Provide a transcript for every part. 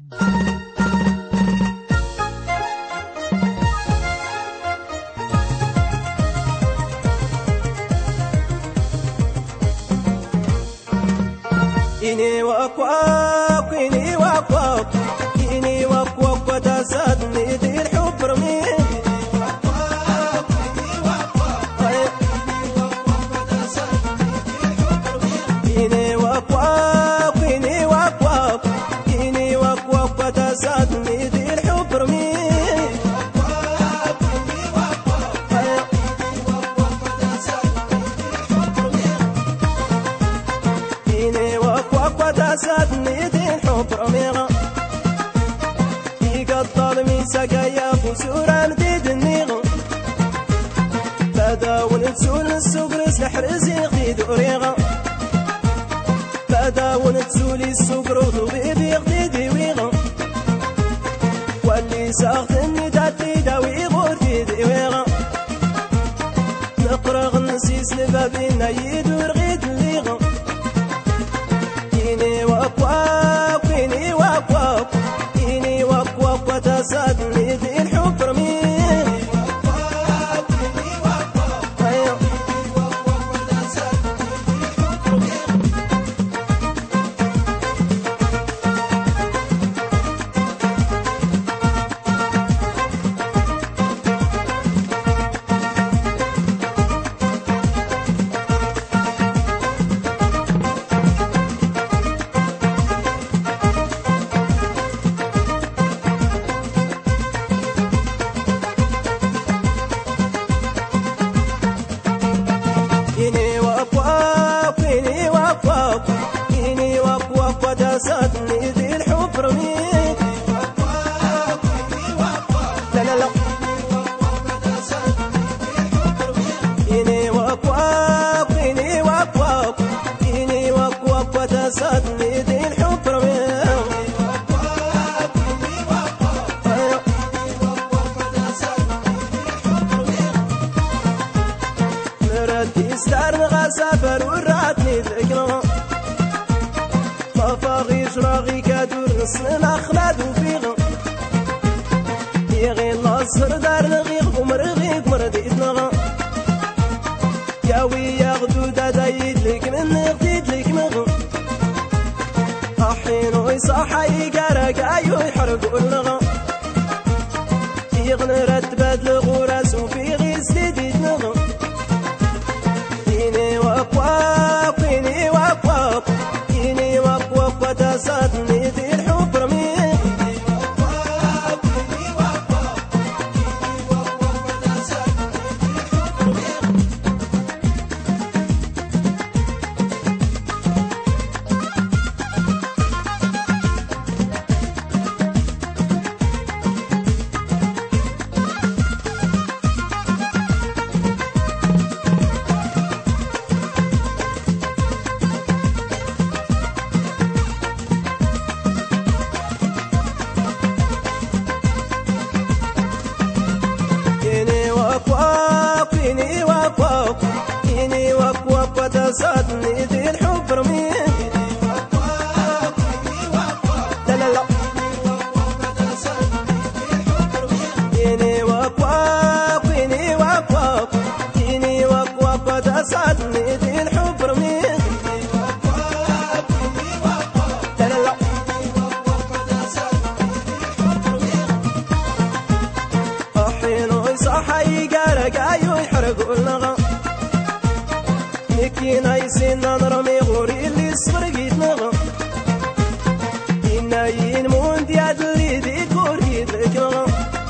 إني وقوق إني وقوق إني وقوق وتسدني دي الحب رمي إني وقوق إني وقوق إني وقوق وتسدني دي الحب رمي وتسدني دي الحب رميغة يقطر من سقايا فسورة مديد النيغة بداون تسول السوق رسل حرزي غيد وريغة بداون تسولي السوق روضو بيبي غديدي ويغة واللي ساغتني داتي داوي غورتي ديويغة نقرغ نسيس لبابينا يدور غيد الليغة إني وقوق إني وقوق إني وقوق وتسدني دي الحب رمي إني وقوق إني وقوق إني وقوق وتسدني دي الحب رمي لا لا لا إني وقوق إني وقوق إني وقوق وتسدني دي الحب رمي ستار غسافر وراتني ذكرى ما فاغيش راغي كادور نصن الأخلاد وفيغا يغي النصر دار نغيغ ومرغيق مرديد نغا ياوي ياغدو دايد لك من غديد لك مغا أحين ويصاحا يقارك أيو يحرقو النغا يغن رتباد لغوراس وفي غيس ديد نغا إني وقوق إني وقوق إني وقوق وتسدني دي الحب رمي إني وقوق إني وقوق وتسدني دي الحب رمي لا لا لا إني وقوق إني وقوق إني وقوق وتسدني دي الحب رمي لا لا لا أحين ويصاحا يقارك أيو يحرقو النغا مكينا يسينا نرمي غوري اللي صفرقيت نغا إنا ينمون دياد اللي دي كوري ذك نغا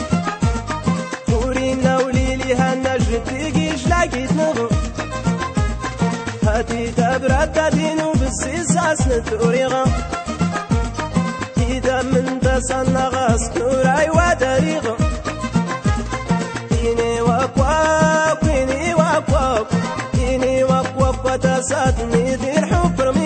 كورينا وليلي هانا جديقيش لاقيت نغا هاتي تبرد تدينو بالسيساس نتوريغا إذا من تسانا غاس نوراي وداريغا إني وقوق إني وقوق إني وقوق وتسدني دي الحب رمي